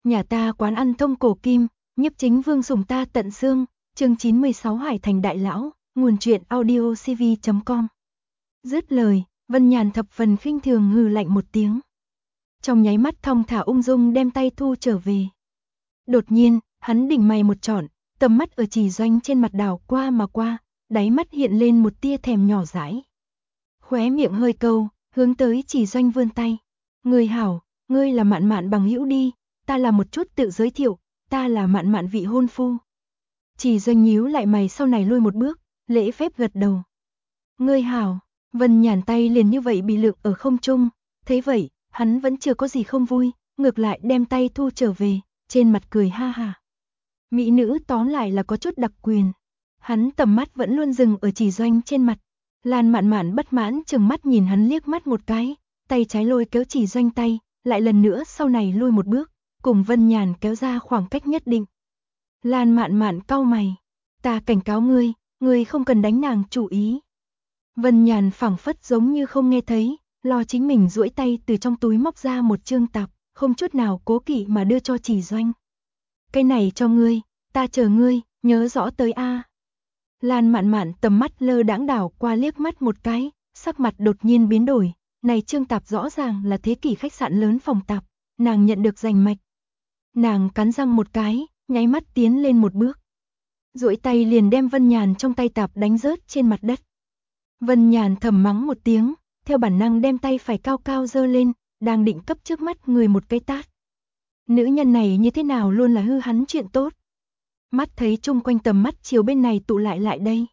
Nhà ta quán ăn thông cổ kim, nhiếp chính vương sủng ta tận xương, chương 96 Hải Thành Đại Lão, nguồn truyện audio cv.com. Dứt lời, Vân Nhàn thập phần khinh thường hừ lạnh một tiếng. Trong nháy mắt thong thả ung dung đem tay thu trở về. Đột nhiên, hắn đỉnh mày một trọn, tầm mắt ở Chỉ Doanh trên mặt đảo qua mà qua, đáy mắt hiện lên một tia thèm nhỏ dãi. Khóe miệng hơi câu, hướng tới Chỉ Doanh vươn tay. Người hảo, ngươi là Mạn Mạn bằng hữu đi, ta là một chút tự giới thiệu, ta là Mạn Mạn vị hôn phu. Chỉ Doanh nhíu lại mày sau này lui một bước, lễ phép gật đầu. Ngươi hảo, Vân Nhàn tay liền như vậy bị lượn ở không trung, thấy vậy, hắn vẫn chưa có gì không vui, ngược lại đem tay thu trở về, trên mặt cười ha ha. Mỹ nữ tóm lại là có chút đặc quyền. Hắn tầm mắt vẫn luôn dừng ở Chỉ Doanh trên mặt. Lan Mạn Mạn bất mãn chừng mắt nhìn hắn liếc mắt một cái, tay trái lôi kéo Chỉ Doanh tay, lại lần nữa sau này lui một bước, cùng Vân Nhàn kéo ra khoảng cách nhất định. Lan Mạn Mạn cau mày, ta cảnh cáo ngươi, ngươi không cần đánh nàng chủ ý. Vân Nhàn phảng phất giống như không nghe thấy, lo chính mình duỗi tay từ trong túi móc ra một chương tạp, không chút nào cố kỵ mà đưa cho Chỉ Doanh. Cái này cho ngươi, ta chờ ngươi, nhớ rõ tới a. Lan Mạn Mạn tầm mắt lơ đãng đảo qua liếc mắt một cái, sắc mặt đột nhiên biến đổi, này chương tạp rõ ràng là thế kỷ khách sạn lớn phòng tạp, nàng nhận được rành mạch. Nàng cắn răng một cái, nháy mắt tiến lên một bước. Duỗi tay liền đem Vân Nhàn trong tay tạp đánh rớt trên mặt đất. Vân Nhàn thầm mắng một tiếng, theo bản năng đem tay phải cao cao giơ lên, đang định cấp trước mắt người một cái tát. Nữ nhân này như thế nào luôn là hư hắn chuyện tốt. Mắt thấy chung quanh tầm mắt chiều bên này tụ lại đây.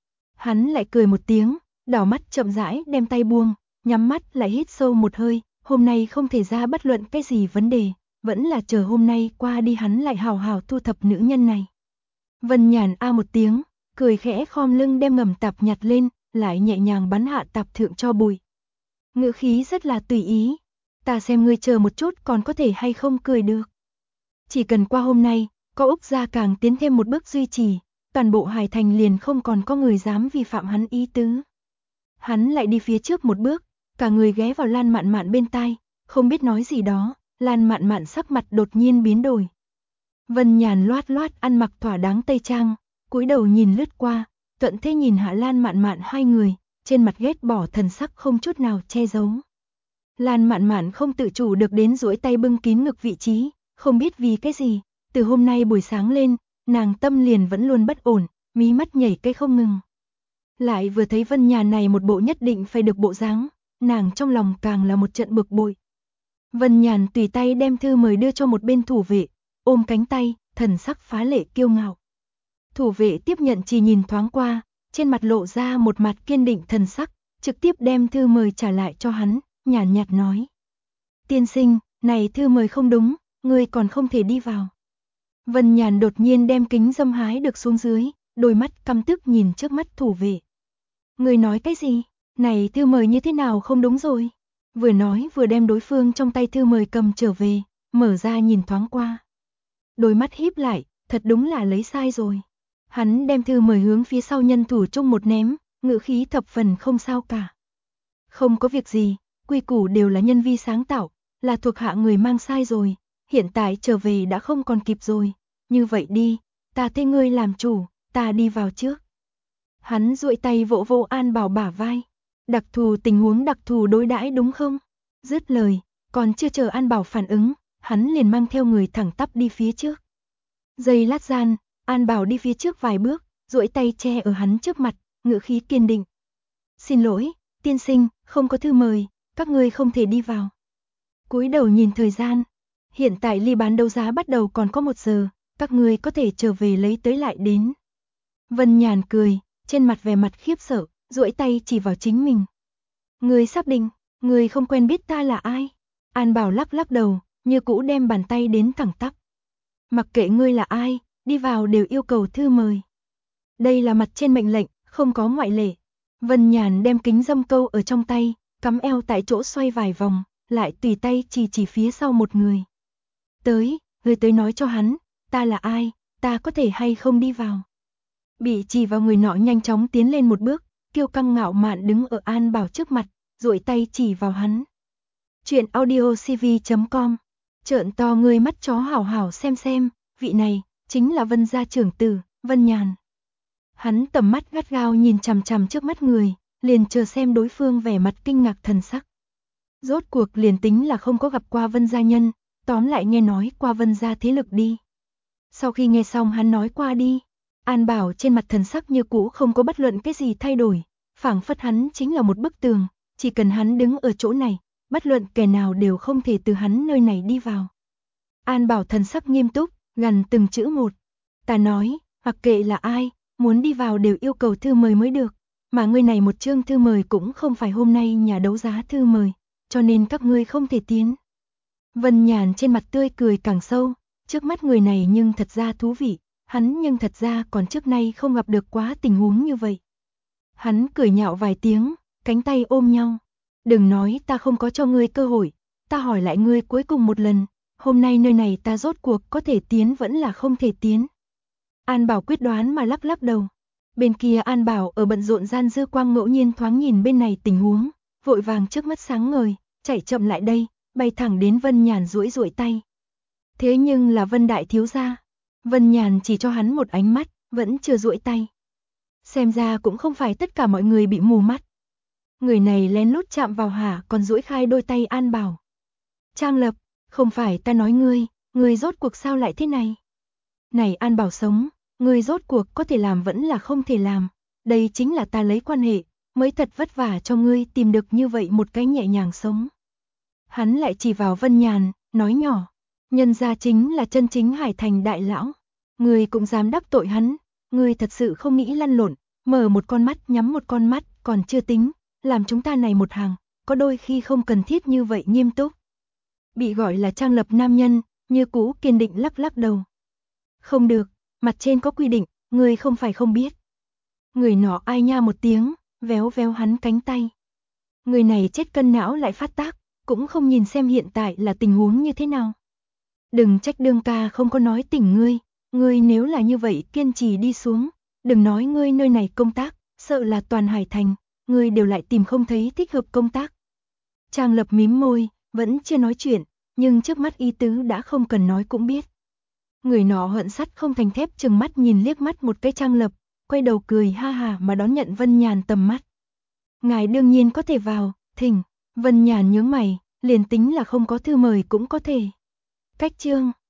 Hắn lại cười một tiếng, đảo mắt chậm rãi đem tay buông, nhắm mắt lại hít sâu một hơi, hôm nay không thể ra bất luận cái gì vấn đề, vẫn là chờ hôm nay qua đi hắn lại hào hào thu thập nữ nhân này. Vân Nhàn a một tiếng, cười khẽ khom lưng đem ngầm tạp nhặt lên, lại nhẹ nhàng bắn hạ tạp thượng cho bụi. Ngữ khí rất là tùy ý, ta xem ngươi chờ một chút còn có thể hay không cười được. Chỉ cần qua hôm nay, có Úc gia càng tiến thêm một bước duy trì, toàn bộ Hải Thành liền không còn có người dám vi phạm hắn ý tứ. Hắn lại đi phía trước một bước, cả người ghé vào Lan Mạn Mạn bên tai, không biết nói gì đó, Lan Mạn Mạn sắc mặt đột nhiên biến đổi. Vân Nhàn loát loát ăn mặc thỏa đáng tây trang, cúi đầu nhìn lướt qua, thuận thế nhìn hạ Lan Mạn Mạn hai người, trên mặt ghét bỏ thần sắc không chút nào che giấu. Lan Mạn Mạn không tự chủ được đến duỗi tay bưng kín ngực vị trí, không biết vì cái gì, từ hôm nay buổi sáng lên, nàng tâm liền vẫn luôn bất ổn, mí mắt nhảy cái không ngừng. Lại vừa thấy Vân Nhàn này một bộ nhất định phải được bộ dáng, nàng trong lòng càng là một trận bực bội. Vân Nhàn tùy tay đem thư mời đưa cho một bên thủ vệ, ôm cánh tay, thần sắc phá lệ kiêu ngạo. Thủ vệ tiếp nhận chỉ nhìn thoáng qua, trên mặt lộ ra một mặt kiên định thần sắc, trực tiếp đem thư mời trả lại cho hắn, nhàn nhạt nói. Tiên sinh, này thư mời không đúng, ngươi còn không thể đi vào. Vân Nhàn đột nhiên đem kính dâm hái được xuống dưới, đôi mắt căm tức nhìn trước mắt thủ vệ. Ngươi nói cái gì? Này thư mời như thế nào không đúng rồi? Vừa nói vừa đem đối phương trong tay thư mời cầm trở về, mở ra nhìn thoáng qua. Đôi mắt híp lại, thật đúng là lấy sai rồi. Hắn đem thư mời hướng phía sau nhân thủ chung một ném, ngữ khí thập phần không sao cả. Không có việc gì, quy củ đều là nhân vi sáng tạo, là thuộc hạ người mang sai rồi, hiện tại trở về đã không còn kịp rồi. Như vậy đi, ta thay ngươi làm chủ, ta đi vào trước. Hắn duỗi tay vỗ vỗ An Bảo bả vai. Đặc thù tình huống đặc thù đối đãi đúng không? Dứt lời, còn chưa chờ An Bảo phản ứng, hắn liền mang theo người thẳng tắp đi phía trước. Giây lát gian, An Bảo đi phía trước vài bước, duỗi tay che ở hắn trước mặt, ngữ khí kiên định. Xin lỗi, tiên sinh, không có thư mời, các ngươi không thể đi vào. Cúi đầu nhìn thời gian, hiện tại ly bán đấu giá bắt đầu còn có 1 giờ, các ngươi có thể trở về lấy tới lại đến. Vân Nhàn cười, trên mặt vẻ mặt khiếp sợ, duỗi tay chỉ vào chính mình. Ngươi xác định, ngươi không quen biết ta là ai? An Bảo lắc lắc đầu, như cũ đem bàn tay đến thẳng tắp. Mặc kệ ngươi là ai, đi vào đều yêu cầu thư mời. Đây là mặt trên mệnh lệnh, không có ngoại lệ. Vân Nhàn đem kính dâm câu ở trong tay, cắm eo tại chỗ xoay vài vòng, lại tùy tay chỉ phía sau một người. Người tới nói cho hắn, ta là ai, ta có thể hay không đi vào. Bị chỉ vào người nọ nhanh chóng tiến lên một bước, kiêu căng ngạo mạn đứng ở An Bảo trước mặt, duỗi tay chỉ vào hắn. Chuyện audio cv.com Trợn to ngươi mắt chó hảo hảo xem, vị này, chính là Vân gia trưởng tử, Vân Nhàn. Hắn tầm mắt gắt gao nhìn chằm chằm trước mắt người, liền chờ xem đối phương vẻ mặt kinh ngạc thần sắc. Rốt cuộc liền tính là không có gặp qua Vân gia nhân, tóm lại nghe nói qua Vân gia thế lực đi. Sau khi nghe xong hắn nói qua đi, An Bảo trên mặt thần sắc như cũ không có bất luận cái gì thay đổi, phảng phất hắn chính là một bức tường, chỉ cần hắn đứng ở chỗ này, bất luận kẻ nào đều không thể từ hắn nơi này đi vào. An Bảo thần sắc nghiêm túc, gần từng chữ một. Ta nói, mặc kệ là ai, muốn đi vào đều yêu cầu thư mời mới được, mà ngươi này một chương thư mời cũng không phải hôm nay nhà đấu giá thư mời, cho nên các ngươi không thể tiến. Vân Nhàn trên mặt tươi cười càng sâu, trước mắt người này nhưng thật ra thú vị, hắn nhưng thật ra còn trước nay không gặp được quá tình huống như vậy. Hắn cười nhạo vài tiếng, cánh tay ôm nhau. Đừng nói ta không có cho ngươi cơ hội, ta hỏi lại ngươi cuối cùng một lần, hôm nay nơi này ta rốt cuộc có thể tiến vẫn là không thể tiến. An Bảo quyết đoán mà lắc lắc đầu. Bên kia An Bảo ở bận rộn gian dư quang ngẫu nhiên thoáng nhìn bên này tình huống, vội vàng trước mắt sáng ngời, chạy chậm lại đây, bay thẳng đến Vân Nhàn duỗi duỗi tay. Thế nhưng là Vân đại thiếu gia. Vân Nhàn chỉ cho hắn một ánh mắt, vẫn chưa duỗi tay. Xem ra cũng không phải tất cả mọi người bị mù mắt. Người này lén lút chạm vào hả còn duỗi khai đôi tay An Bảo. Trang Lập, không phải ta nói ngươi rốt cuộc sao lại thế này? Này An Bảo sống, ngươi rốt cuộc có thể làm vẫn là không thể làm. Đây chính là ta lấy quan hệ, mới thật vất vả cho ngươi tìm được như vậy một cái nhẹ nhàng sống. Hắn lại chỉ vào Vân Nhàn, nói nhỏ. Nhân gia chính là chân chính Hải Thành đại lão. Ngươi cũng dám đắc tội hắn, ngươi thật sự không nghĩ lăn lộn, mở một con mắt nhắm một con mắt còn chưa tính, làm chúng ta này một hàng, có đôi khi không cần thiết như vậy nghiêm túc. Bị gọi là Trang Lập nam nhân, như cũ kiên định lắc lắc đầu. Không được, mặt trên có quy định, ngươi không phải không biết. Người nọ ai nha một tiếng, véo véo hắn cánh tay. Người này chết cân não lại phát tác, cũng không nhìn xem hiện tại là tình huống như thế nào. Đừng trách đương ca không có nói tỉnh ngươi nếu là như vậy kiên trì đi xuống, đừng nói ngươi nơi này công tác, sợ là toàn Hải Thành, ngươi đều lại tìm không thấy thích hợp công tác. Trang Lập mím môi, vẫn chưa nói chuyện, nhưng trước mắt ý tứ đã không cần nói cũng biết. Người nọ hận sắt không thành thép chừng mắt nhìn liếc mắt một cái Trang Lập, quay đầu cười ha hà mà đón nhận Vân Nhàn tầm mắt. Ngài đương nhiên có thể vào, thỉnh. Vân Nhàn nhướng mày, liền tính là không có thư mời cũng có thể. Cách chương